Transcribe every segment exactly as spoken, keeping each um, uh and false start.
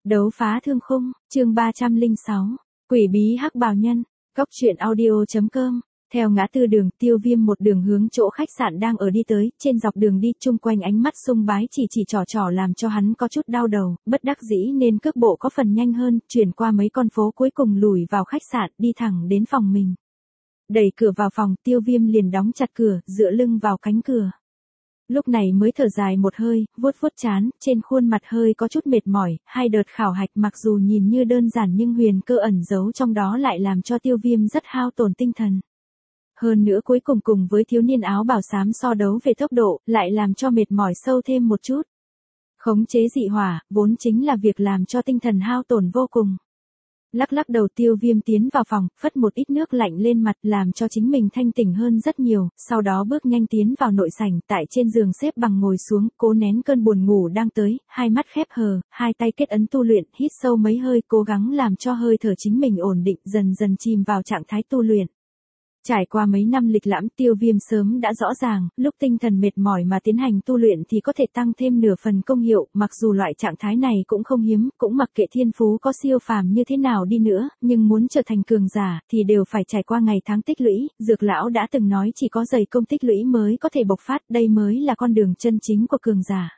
Đấu phá thương khung, chương ba trăm lẻ sáu, quỷ bí hắc bào nhân, góc truyện audio.com. Theo ngã tư đường, Tiêu Viêm một đường hướng chỗ khách sạn đang ở đi tới, trên dọc đường đi, chung quanh ánh mắt sung bái chỉ chỉ trò trò làm cho hắn có chút đau đầu, bất đắc dĩ nên cước bộ có phần nhanh hơn, chuyển qua mấy con phố cuối cùng lùi vào khách sạn, đi thẳng đến phòng mình. Đẩy cửa vào phòng, Tiêu Viêm liền đóng chặt cửa, dựa lưng vào cánh cửa. Lúc này mới thở dài một hơi, vuốt vuốt trán, trên khuôn mặt hơi có chút mệt mỏi, hai đợt khảo hạch mặc dù nhìn như đơn giản nhưng huyền cơ ẩn giấu trong đó lại làm cho Tiêu Viêm rất hao tổn tinh thần. Hơn nữa cuối cùng cùng với thiếu niên áo bào xám so đấu về tốc độ, lại làm cho mệt mỏi sâu thêm một chút. Khống chế dị hỏa, vốn chính là việc làm cho tinh thần hao tổn vô cùng. Lắc lắc đầu, Tiêu Viêm tiến vào phòng, phất một ít nước lạnh lên mặt làm cho chính mình thanh tỉnh hơn rất nhiều, sau đó bước nhanh tiến vào nội sảnh, tại trên giường xếp bằng ngồi xuống, cố nén cơn buồn ngủ đang tới, hai mắt khép hờ, hai tay kết ấn tu luyện, hít sâu mấy hơi, cố gắng làm cho hơi thở chính mình ổn định, dần dần chìm vào trạng thái tu luyện. Trải qua mấy năm lịch lãm, Tiêu Viêm sớm đã rõ ràng, lúc tinh thần mệt mỏi mà tiến hành tu luyện thì có thể tăng thêm nửa phần công hiệu, mặc dù loại trạng thái này cũng không hiếm, cũng mặc kệ thiên phú có siêu phàm như thế nào đi nữa, nhưng muốn trở thành cường giả thì đều phải trải qua ngày tháng tích lũy, Dược lão đã từng nói chỉ có dày công tích lũy mới có thể bộc phát, đây mới là con đường chân chính của cường giả.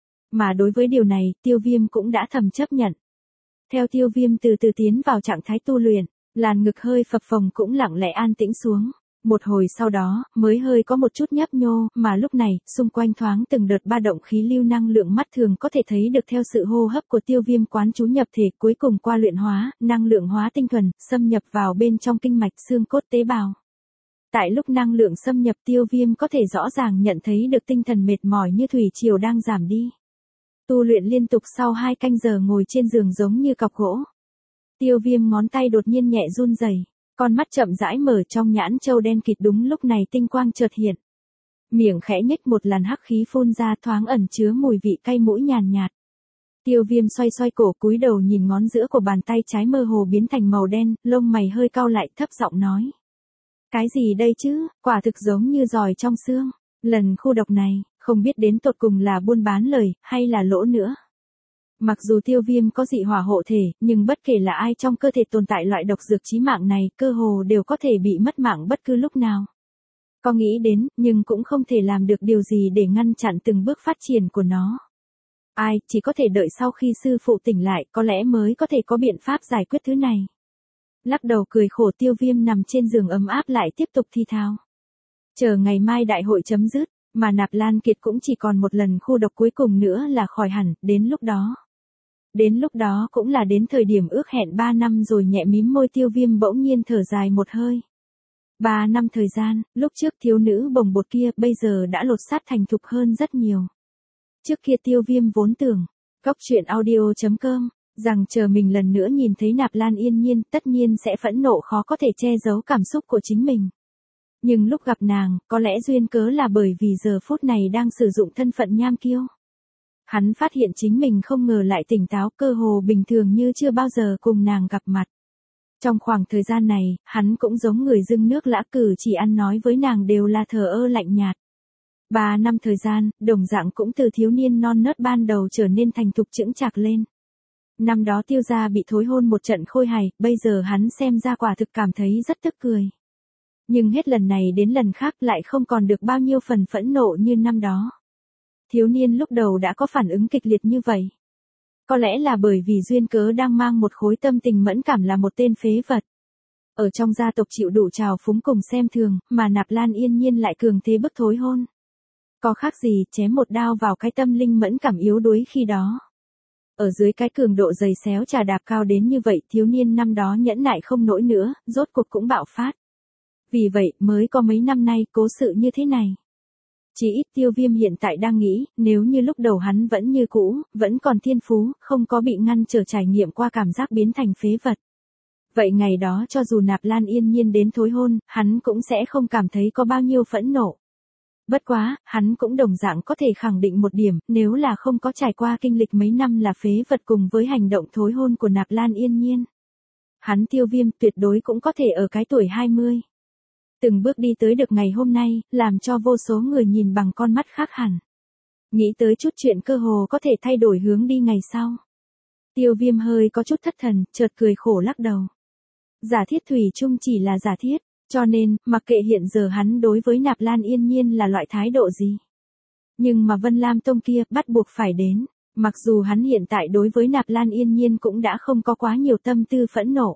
Mà đối với điều này, Tiêu Viêm cũng đã thầm chấp nhận. Theo Tiêu Viêm từ từ tiến vào trạng thái tu luyện, làn ngực hơi phập phồng cũng lặng lẽ an tĩnh xuống. Một hồi sau đó, mới hơi có một chút nhấp nhô, mà lúc này, xung quanh thoáng từng đợt ba động khí lưu năng lượng mắt thường có thể thấy được theo sự hô hấp của Tiêu Viêm quán chú nhập thể, cuối cùng qua luyện hóa, năng lượng hóa tinh thuần, xâm nhập vào bên trong kinh mạch xương cốt tế bào. Tại lúc năng lượng xâm nhập, Tiêu Viêm có thể rõ ràng nhận thấy được tinh thần mệt mỏi như thủy triều đang giảm đi. Tu luyện liên tục sau hai canh giờ ngồi trên giường giống như cọc gỗ. Tiêu Viêm ngón tay đột nhiên nhẹ run rẩy, con mắt chậm rãi mở, trong nhãn châu đen kịt, đúng lúc này tinh quang chợt hiện. Miệng khẽ nhếch, một làn hắc khí phun ra, thoáng ẩn chứa mùi vị cay mũi nhàn nhạt. Tiêu Viêm xoay xoay cổ, cúi đầu nhìn ngón giữa của bàn tay trái mơ hồ biến thành màu đen, lông mày hơi cau lại, thấp giọng nói: "Cái gì đây chứ, quả thực giống như giòi trong xương. Lần khu độc này, không biết đến tột cùng là buôn bán lời, hay là lỗ nữa." Mặc dù Tiêu Viêm có dị hỏa hộ thể, nhưng bất kể là ai trong cơ thể tồn tại loại độc dược chí mạng này, cơ hồ đều có thể bị mất mạng bất cứ lúc nào. Có nghĩ đến, nhưng cũng không thể làm được điều gì để ngăn chặn từng bước phát triển của nó. Ai, chỉ có thể đợi sau khi sư phụ tỉnh lại, có lẽ mới có thể có biện pháp giải quyết thứ này. Lắc đầu cười khổ, Tiêu Viêm nằm trên giường ấm áp lại tiếp tục thi thao. Chờ ngày mai đại hội chấm dứt, mà Nạp Lan Kiệt cũng chỉ còn một lần khu độc cuối cùng nữa là khỏi hẳn, đến lúc đó. Đến lúc đó cũng là đến thời điểm ước hẹn ba năm rồi, nhẹ mím môi, Tiêu Viêm bỗng nhiên thở dài một hơi. Ba năm thời gian, lúc trước thiếu nữ bồng bột kia bây giờ đã lột xác thành thục hơn rất nhiều. Trước kia Tiêu Viêm vốn tưởng, góc truyện audio.com, rằng chờ mình lần nữa nhìn thấy Nạp Lan Yên Nhiên tất nhiên sẽ phẫn nộ khó có thể che giấu cảm xúc của chính mình. Nhưng lúc gặp nàng, có lẽ duyên cớ là bởi vì giờ phút này đang sử dụng thân phận nham kiêu. Hắn phát hiện chính mình không ngờ lại tỉnh táo, cơ hồ bình thường như chưa bao giờ cùng nàng gặp mặt. Trong khoảng thời gian này, hắn cũng giống người dưng nước lã, cử chỉ ăn nói với nàng đều là thờ ơ lạnh nhạt. Ba năm thời gian, đồng dạng cũng từ thiếu niên non nớt ban đầu trở nên thành thục chững chạc lên. Năm đó Tiêu gia bị thối hôn một trận khôi hài, bây giờ hắn xem ra quả thực cảm thấy rất tức cười. Nhưng hết lần này đến lần khác lại không còn được bao nhiêu phần phẫn nộ như năm đó. Thiếu niên lúc đầu đã có phản ứng kịch liệt như vậy. Có lẽ là bởi vì duyên cớ đang mang một khối tâm tình mẫn cảm, là một tên phế vật. Ở trong gia tộc chịu đủ trào phúng cùng xem thường, mà Nạp Lan Yên Nhiên lại cường thế bức thối hôn. Có khác gì chém một đao vào cái tâm linh mẫn cảm yếu đuối khi đó. Ở dưới cái cường độ giày xéo trà đạp cao đến như vậy, thiếu niên năm đó nhẫn nại không nổi nữa, rốt cuộc cũng bạo phát. Vì vậy, mới có mấy năm nay cố sự như thế này. Chỉ ít Tiêu Viêm hiện tại đang nghĩ, nếu như lúc đầu hắn vẫn như cũ, vẫn còn thiên phú, không có bị ngăn trở trải nghiệm qua cảm giác biến thành phế vật. Vậy ngày đó cho dù Nạp Lan Yên Nhiên đến thối hôn, hắn cũng sẽ không cảm thấy có bao nhiêu phẫn nộ. Bất quá, hắn cũng đồng dạng có thể khẳng định một điểm, nếu là không có trải qua kinh lịch mấy năm là phế vật cùng với hành động thối hôn của Nạp Lan Yên Nhiên, hắn Tiêu Viêm tuyệt đối cũng có thể ở cái tuổi hai mươi. Từng bước đi tới được ngày hôm nay, làm cho vô số người nhìn bằng con mắt khác hẳn. Nghĩ tới chút chuyện cơ hồ có thể thay đổi hướng đi ngày sau. Tiêu Viêm hơi có chút thất thần, chợt cười khổ lắc đầu. Giả thiết thủy chung chỉ là giả thiết, cho nên, mặc kệ hiện giờ hắn đối với Nạp Lan Yên Nhiên là loại thái độ gì. Nhưng mà Vân Lam Tông kia bắt buộc phải đến, mặc dù hắn hiện tại đối với Nạp Lan Yên Nhiên cũng đã không có quá nhiều tâm tư phẫn nộ.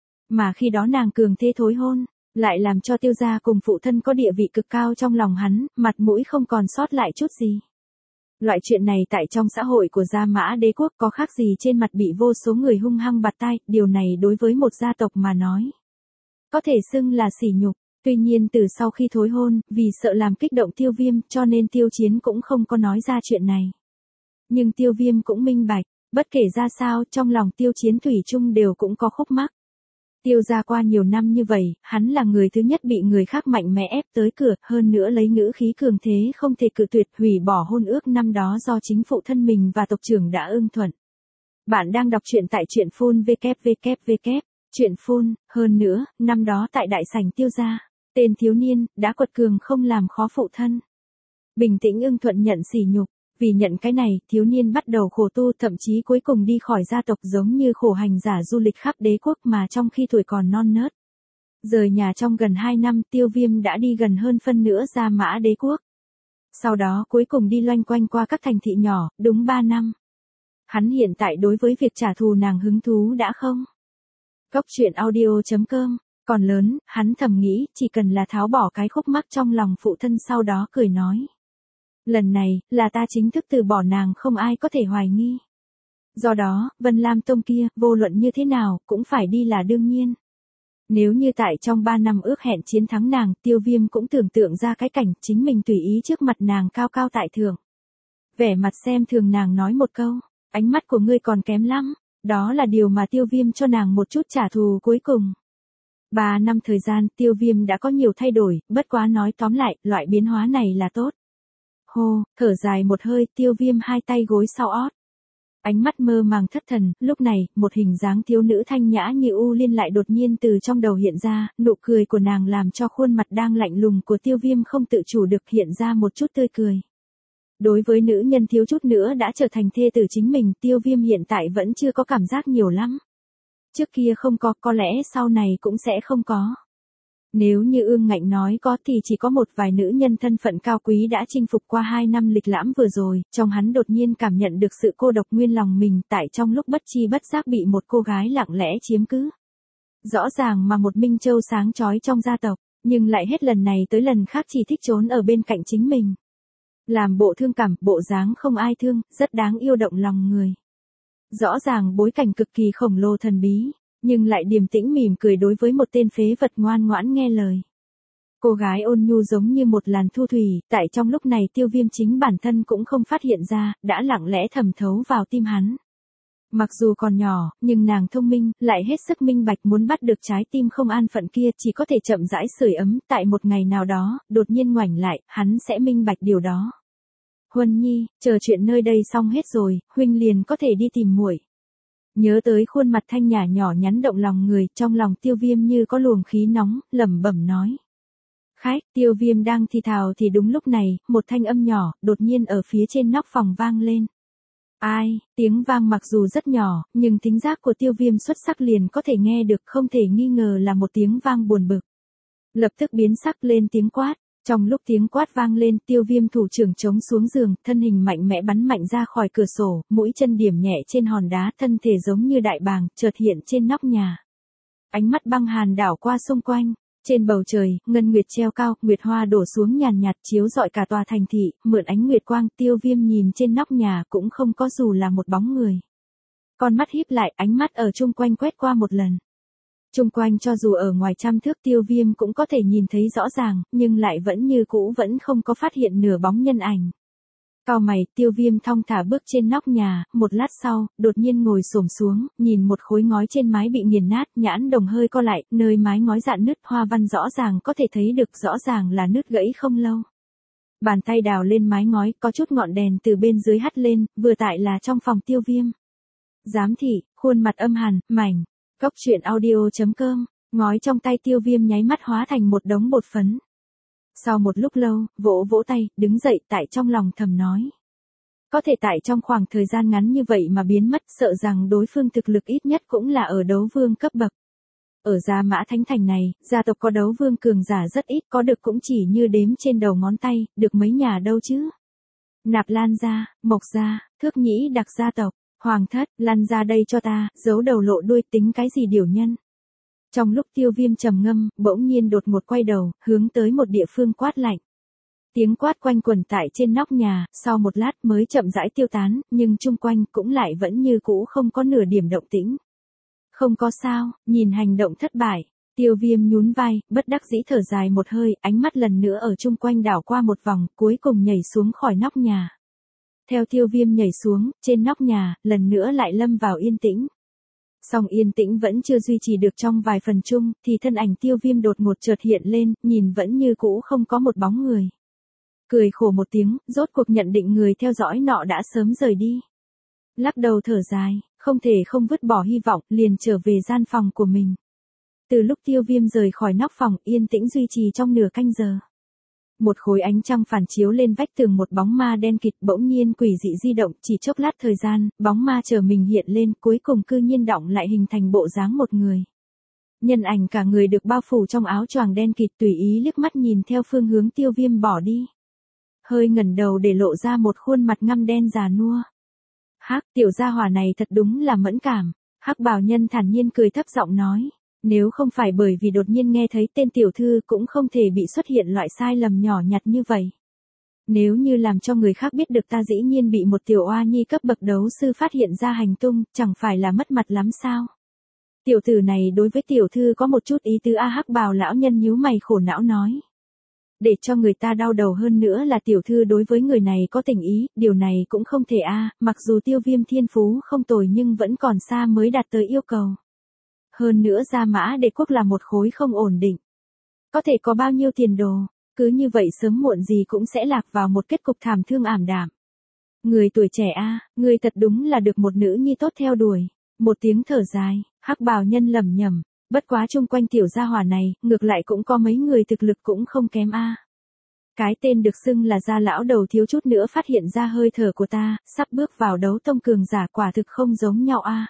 Mà khi đó nàng cường thế thối hôn, lại làm cho Tiêu gia cùng phụ thân có địa vị cực cao trong lòng hắn, mặt mũi không còn sót lại chút gì. Loại chuyện này tại trong xã hội của Gia Mã Đế quốc có khác gì trên mặt bị vô số người hung hăng bạt tai, điều này đối với một gia tộc mà nói. Có thể xưng là sỉ nhục, tuy nhiên từ sau khi thối hôn, vì sợ làm kích động Tiêu Viêm cho nên Tiêu Chiến cũng không có nói ra chuyện này. Nhưng Tiêu Viêm cũng minh bạch, bất kể ra sao trong lòng Tiêu Chiến thủy chung đều cũng có khúc mắc. Tiêu gia qua nhiều năm như vậy, hắn là người thứ nhất bị người khác mạnh mẽ ép tới cửa, hơn nữa lấy ngữ khí cường thế không thể cự tuyệt hủy bỏ hôn ước năm đó do chính phụ thân mình và tộc trưởng đã ưng thuận. Bạn đang đọc truyện tại truyện phun vê kép vê kép vê kép, truyện phun, hơn nữa, năm đó tại đại sảnh Tiêu gia, tên thiếu niên, đã quật cường không làm khó phụ thân. Bình tĩnh ưng thuận nhận sỉ nhục. Vì nhận cái này, thiếu niên bắt đầu khổ tu, thậm chí cuối cùng đi khỏi gia tộc giống như khổ hành giả du lịch khắp đế quốc mà trong khi tuổi còn non nớt. Rời nhà trong gần hai năm, Tiêu Viêm đã đi gần hơn phân nửa Gia Mã Đế quốc. Sau đó cuối cùng đi loanh quanh qua các thành thị nhỏ, đúng ba năm. Hắn hiện tại đối với việc trả thù nàng hứng thú đã không. Cốc truyện audio chấm com, còn lớn, hắn thầm nghĩ chỉ cần là tháo bỏ cái khúc mắc trong lòng phụ thân, sau đó cười nói. Lần này, là ta chính thức từ bỏ nàng, không ai có thể hoài nghi. Do đó, Vân Lam Tông kia, vô luận như thế nào, cũng phải đi là đương nhiên. Nếu như tại trong ba năm ước hẹn chiến thắng nàng, Tiêu Viêm cũng tưởng tượng ra cái cảnh chính mình tùy ý trước mặt nàng cao cao tại thượng. Vẻ mặt xem thường nàng nói một câu, ánh mắt của ngươi còn kém lắm, đó là điều mà Tiêu Viêm cho nàng một chút trả thù cuối cùng. Ba năm thời gian, Tiêu Viêm đã có nhiều thay đổi, bất quá nói tóm lại, loại biến hóa này là tốt. Hô, thở dài một hơi, Tiêu Viêm hai tay gối sau ót. Ánh mắt mơ màng thất thần, lúc này, một hình dáng thiếu nữ thanh nhã như U Liên lại đột nhiên từ trong đầu hiện ra, nụ cười của nàng làm cho khuôn mặt đang lạnh lùng của Tiêu Viêm không tự chủ được hiện ra một chút tươi cười. Đối với nữ nhân thiếu chút nữa đã trở thành thê tử chính mình, Tiêu Viêm hiện tại vẫn chưa có cảm giác nhiều lắm. Trước kia không có, có lẽ sau này cũng sẽ không có. Nếu như Ương Ngạnh nói có thì chỉ có một vài nữ nhân thân phận cao quý đã chinh phục qua hai năm lịch lãm vừa rồi, trong hắn đột nhiên cảm nhận được sự cô độc nguyên lòng mình tại trong lúc bất chi bất giác bị một cô gái lặng lẽ chiếm cứ. Rõ ràng mà một minh châu sáng chói trong gia tộc, nhưng lại hết lần này tới lần khác chỉ thích trốn ở bên cạnh chính mình. Làm bộ thương cảm, bộ dáng không ai thương, rất đáng yêu động lòng người. Rõ ràng bối cảnh cực kỳ khổng lồ thần bí. Nhưng lại điềm tĩnh mỉm cười đối với một tên phế vật ngoan ngoãn nghe lời. Cô gái ôn nhu giống như một làn thu thủy, tại trong lúc này Tiêu Viêm chính bản thân cũng không phát hiện ra, đã lặng lẽ thẩm thấu vào tim hắn. Mặc dù còn nhỏ, nhưng nàng thông minh, lại hết sức minh bạch muốn bắt được trái tim không an phận kia chỉ có thể chậm rãi sưởi ấm, tại một ngày nào đó, đột nhiên ngoảnh lại, hắn sẽ minh bạch điều đó. Huân Nhi, chờ chuyện nơi đây xong hết rồi, huynh liền có thể đi tìm muội. Nhớ tới khuôn mặt thanh nhã nhỏ nhắn động lòng người, trong lòng Tiêu Viêm như có luồng khí nóng, lẩm bẩm nói. Khách, Tiêu Viêm đang thì thào thì đúng lúc này, một thanh âm nhỏ, đột nhiên ở phía trên nóc phòng vang lên. Ai, tiếng vang mặc dù rất nhỏ, nhưng thính giác của Tiêu Viêm xuất sắc liền có thể nghe được, không thể nghi ngờ là một tiếng vang buồn bực. Lập tức biến sắc lên tiếng quát. Trong lúc tiếng quát vang lên, Tiêu Viêm thủ trưởng chống xuống giường, thân hình mạnh mẽ bắn mạnh ra khỏi cửa sổ, mũi chân điểm nhẹ trên hòn đá, thân thể giống như đại bàng, chợt hiện trên nóc nhà. Ánh mắt băng hàn đảo qua xung quanh, trên bầu trời, ngân nguyệt treo cao, nguyệt hoa đổ xuống nhàn nhạt chiếu rọi cả tòa thành thị, mượn ánh nguyệt quang, Tiêu Viêm nhìn trên nóc nhà cũng không có dù là một bóng người. Con mắt híp lại, ánh mắt ở chung quanh quét qua một lần. Chung quanh cho dù ở ngoài trăm thước Tiêu Viêm cũng có thể nhìn thấy rõ ràng, nhưng lại vẫn như cũ vẫn không có phát hiện nửa bóng nhân ảnh. Cau mày, Tiêu Viêm thong thả bước trên nóc nhà, một lát sau, đột nhiên ngồi xổm xuống, nhìn một khối ngói trên mái bị nghiền nát, nhãn đồng hơi co lại, nơi mái ngói rạn nứt, hoa văn rõ ràng có thể thấy được, rõ ràng là nứt gãy không lâu. Bàn tay đào lên mái ngói, có chút ngọn đèn từ bên dưới hắt lên, vừa tại là trong phòng Tiêu Viêm. Giám thị, khuôn mặt âm hàn, mảnh. Cốc truyện audio chấm com, ngói trong tay Tiêu Viêm nháy mắt hóa thành một đống bột phấn. Sau một lúc lâu, vỗ vỗ tay, đứng dậy tại trong lòng thầm nói. Có thể tại trong khoảng thời gian ngắn như vậy mà biến mất, sợ rằng đối phương thực lực ít nhất cũng là ở đấu vương cấp bậc. Ở Gia Mã Thánh Thành này, gia tộc có đấu vương cường giả rất ít, có được cũng chỉ như đếm trên đầu ngón tay, được mấy nhà đâu chứ. Nạp Lan gia, Mộc gia, Thước Nhĩ Đặc gia tộc, Hoàng thất, lăn ra đây cho ta, giấu đầu lộ đuôi, tính cái gì điểu nhân. Trong lúc Tiêu Viêm trầm ngâm, bỗng nhiên đột ngột quay đầu, hướng tới một địa phương quát lạnh. Tiếng quát quanh quẩn tại trên nóc nhà, sau một lát mới chậm rãi tiêu tán, nhưng chung quanh cũng lại vẫn như cũ không có nửa điểm động tĩnh. Không có sao, nhìn hành động thất bại, Tiêu Viêm nhún vai, bất đắc dĩ thở dài một hơi, ánh mắt lần nữa ở chung quanh đảo qua một vòng, cuối cùng nhảy xuống khỏi nóc nhà. Theo Tiêu Viêm nhảy xuống, trên nóc nhà, lần nữa lại lâm vào yên tĩnh. Song yên tĩnh vẫn chưa duy trì được trong vài phần chung, thì thân ảnh Tiêu Viêm đột ngột chợt hiện lên, nhìn vẫn như cũ không có một bóng người. Cười khổ một tiếng, rốt cuộc nhận định người theo dõi nọ đã sớm rời đi. Lắc đầu thở dài, không thể không vứt bỏ hy vọng, liền trở về gian phòng của mình. Từ lúc Tiêu Viêm rời khỏi nóc phòng, yên tĩnh duy trì trong nửa canh giờ. Một khối ánh trăng phản chiếu lên vách tường, một bóng ma đen kịt bỗng nhiên quỷ dị di động, chỉ chốc lát thời gian, bóng ma chờ mình hiện lên, cuối cùng cư nhiên động lại hình thành bộ dáng một người. Nhân ảnh cả người được bao phủ trong áo choàng đen kịt, tùy ý liếc mắt nhìn theo phương hướng Tiêu Viêm bỏ đi. Hơi ngẩng đầu để lộ ra một khuôn mặt ngăm đen già nua. Hắc, tiểu gia hỏa này thật đúng là mẫn cảm. Hắc bào nhân thản nhiên cười thấp giọng nói. Nếu không phải bởi vì đột nhiên nghe thấy tên tiểu thư cũng không thể bị xuất hiện loại sai lầm nhỏ nhặt như vậy. Nếu như làm cho người khác biết được ta dĩ nhiên bị một tiểu oa nhi cấp bậc đấu sư phát hiện ra hành tung, chẳng phải là mất mặt lắm sao? Tiểu tử này đối với tiểu thư có một chút ý tứ a. Hắc bào lão nhân nhíu mày khổ não nói. Để cho người ta đau đầu hơn nữa là tiểu thư đối với người này có tình ý, điều này cũng không thể a. Mặc dù Tiêu Viêm thiên phú không tồi nhưng vẫn còn xa mới đạt tới yêu cầu. Hơn nữa Gia Mã Đế quốc là một khối không ổn định. Có thể có bao nhiêu tiền đồ, cứ như vậy sớm muộn gì cũng sẽ lạc vào một kết cục thảm thương ảm đạm. Người tuổi trẻ a, người thật đúng là được một nữ nhi tốt theo đuổi. Một tiếng thở dài, Hắc bào nhân lẩm nhẩm, bất quá chung quanh tiểu gia hỏa này, ngược lại cũng có mấy người thực lực cũng không kém a. Cái tên được xưng là Gia lão đầu thiếu chút nữa phát hiện ra hơi thở của ta, sắp bước vào đấu tông cường giả, quả thực không giống nhau a.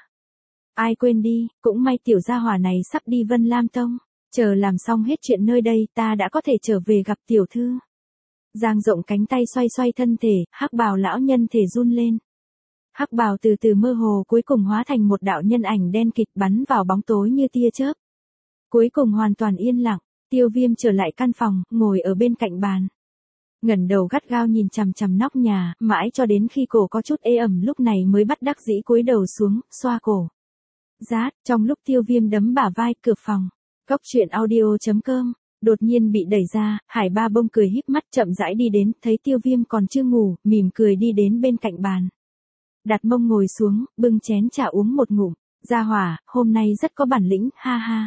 Ai quên đi, cũng may tiểu gia hỏa này sắp đi Vân Lam Tông, chờ làm xong hết chuyện nơi đây ta đã có thể trở về gặp tiểu thư. Giang rộng cánh tay xoay xoay thân thể, Hắc bào lão nhân thể run lên. Hắc bào từ từ mơ hồ cuối cùng hóa thành một đạo nhân ảnh đen kịt bắn vào bóng tối như tia chớp. Cuối cùng hoàn toàn yên lặng, Tiêu Viêm trở lại căn phòng, ngồi ở bên cạnh bàn. Ngẩng đầu gắt gao nhìn chằm chằm nóc nhà, mãi cho đến khi cổ có chút ê ẩm lúc này mới bắt đắc dĩ cúi đầu xuống, xoa cổ. Rát, trong lúc Tiêu Viêm đấm bả vai, cửa phòng. Cốc truyện audio chấm com, đột nhiên bị đẩy ra, Hải Ba Bông cười híp mắt chậm rãi đi đến, thấy Tiêu Viêm còn chưa ngủ, mỉm cười đi đến bên cạnh bàn. Đặt mông ngồi xuống, bưng chén trà uống một ngụm, gia hỏa, hôm nay rất có bản lĩnh, ha ha.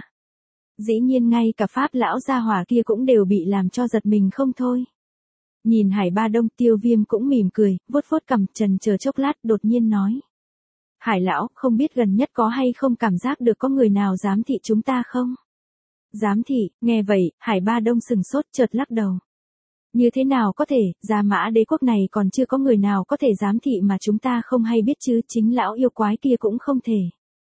Dĩ nhiên ngay cả Pháp lão gia hỏa kia cũng đều bị làm cho giật mình không thôi. Nhìn Hải Ba Đông, Tiêu Viêm cũng mỉm cười, vuốt vuốt cằm, trần chờ chốc lát, đột nhiên nói. Hải lão, không biết gần nhất có hay không cảm giác được có người nào giám thị chúng ta không? Giám thị, nghe vậy, Hải Ba Đông sừng sốt chợt lắc đầu. Như thế nào có thể, Gia Mã Đế quốc này còn chưa có người nào có thể giám thị mà chúng ta không hay biết chứ, chính lão yêu quái kia cũng không thể.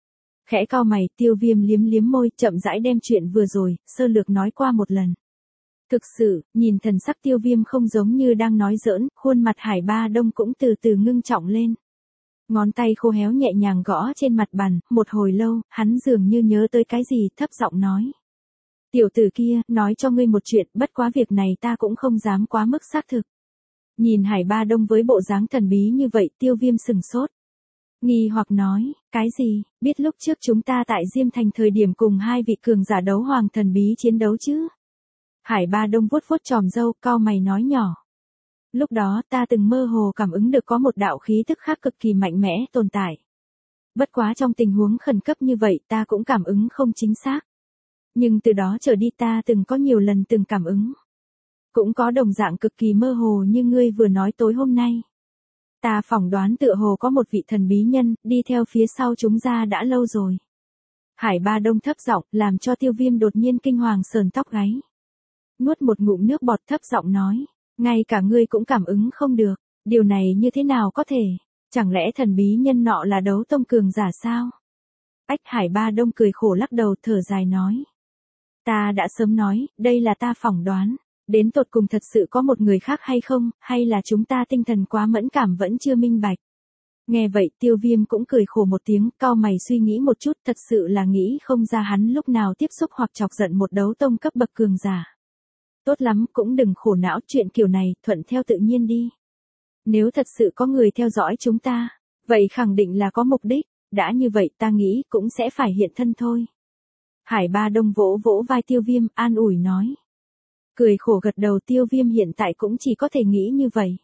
Khẽ cau mày, Tiêu Viêm liếm liếm môi, chậm rãi đem chuyện vừa rồi, sơ lược nói qua một lần. Thực sự, nhìn thần sắc Tiêu Viêm không giống như đang nói giỡn, khuôn mặt Hải Ba Đông cũng từ từ ngưng trọng lên. Ngón tay khô héo nhẹ nhàng gõ trên mặt bàn, một hồi lâu, hắn dường như nhớ tới cái gì, thấp giọng nói. Tiểu tử kia, nói cho ngươi một chuyện, bất quá việc này ta cũng không dám quá mức xác thực. Nhìn Hải Ba Đông với bộ dáng thần bí như vậy, Tiêu Viêm sừng sốt. Nghi hoặc nói, cái gì, biết lúc trước chúng ta tại Diêm Thành thời điểm cùng hai vị cường giả đấu hoàng thần bí chiến đấu chứ? Hải Ba Đông vuốt vuốt tròm râu, cau mày nói nhỏ. Lúc đó ta từng mơ hồ cảm ứng được có một đạo khí tức khác cực kỳ mạnh mẽ tồn tại. Bất quá trong tình huống khẩn cấp như vậy ta cũng cảm ứng không chính xác. Nhưng từ đó trở đi ta từng có nhiều lần từng cảm ứng. Cũng có đồng dạng cực kỳ mơ hồ như ngươi vừa nói tối hôm nay. Ta phỏng đoán tựa hồ có một vị thần bí nhân đi theo phía sau chúng ta đã lâu rồi. Hải Ba Đông thấp giọng làm cho Tiêu Viêm đột nhiên kinh hoàng sờn tóc gáy. Nuốt một ngụm nước bọt thấp giọng nói. Ngay cả ngươi cũng cảm ứng không được. Điều này như thế nào có thể? Chẳng lẽ thần bí nhân nọ là đấu tông cường giả sao? Ách Hải Ba Đông cười khổ lắc đầu thở dài nói. Ta đã sớm nói, đây là ta phỏng đoán. Đến tột cùng thật sự có một người khác hay không, hay là chúng ta tinh thần quá mẫn cảm vẫn chưa minh bạch. Nghe vậy Tiêu Viêm cũng cười khổ một tiếng, cau mày suy nghĩ một chút, thật sự là nghĩ không ra hắn lúc nào tiếp xúc hoặc chọc giận một đấu tông cấp bậc cường giả. Tốt lắm, cũng đừng khổ não, chuyện kiểu này, thuận theo tự nhiên đi. Nếu thật sự có người theo dõi chúng ta, vậy khẳng định là có mục đích, đã như vậy ta nghĩ cũng sẽ phải hiện thân thôi. Hải Ba Đông vỗ vỗ vai Tiêu Viêm, an ủi nói. Cười khổ gật đầu, Tiêu Viêm hiện tại cũng chỉ có thể nghĩ như vậy.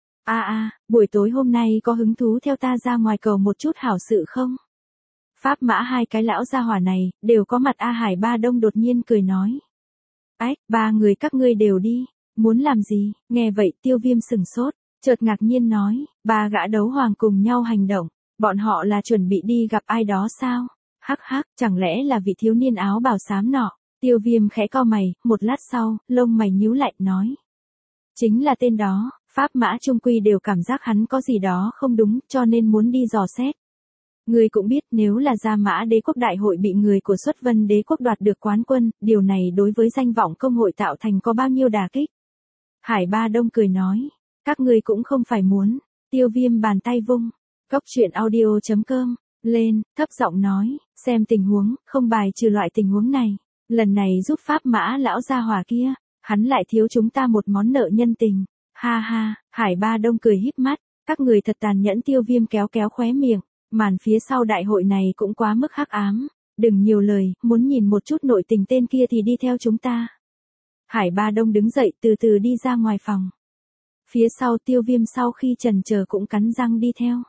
A a, buổi tối hôm nay có hứng thú theo ta ra ngoài cầu một chút hảo sự không? Pháp Mã hai cái lão gia hỏa này, đều có mặt. A Hải Ba Đông đột nhiên cười nói. Ách, ba người các ngươi đều đi, muốn làm gì? Nghe vậy Tiêu Viêm sừng sốt, chợt ngạc nhiên nói, ba gã đấu hoàng cùng nhau hành động, bọn họ là chuẩn bị đi gặp ai đó sao? Hắc hắc, chẳng lẽ là vị thiếu niên áo bào xám nọ? Tiêu Viêm khẽ cau mày, một lát sau, lông mày nhíu lại, nói. Chính là tên đó. Pháp Mã trung quy đều cảm giác hắn có gì đó không đúng, cho nên muốn đi dò xét. Người cũng biết nếu là Gia Mã Đế quốc đại hội bị người của Xuất Vân Đế quốc đoạt được quán quân, điều này đối với danh vọng công hội tạo thành có bao nhiêu đả kích. Hải Ba Đông cười nói, các ngươi cũng không phải muốn. Tiêu Viêm bàn tay vung, cốc truyện audio chấm com, lên, thấp giọng nói, xem tình huống, không bài trừ loại tình huống này. Lần này giúp Pháp Mã lão gia hỏa kia, hắn lại thiếu chúng ta một món nợ nhân tình. Ha ha, Hải Ba Đông cười híp mắt, các người thật tàn nhẫn. Tiêu Viêm kéo kéo khóe miệng, màn phía sau đại hội này cũng quá mức hắc ám, đừng nhiều lời, muốn nhìn một chút nội tình tên kia thì đi theo chúng ta. Hải Ba Đông đứng dậy từ từ đi ra ngoài phòng. Phía sau Tiêu Viêm sau khi chần chờ cũng cắn răng đi theo.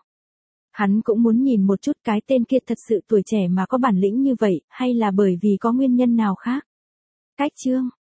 Hắn cũng muốn nhìn một chút cái tên kia thật sự tuổi trẻ mà có bản lĩnh như vậy, hay là bởi vì có nguyên nhân nào khác. Cách chương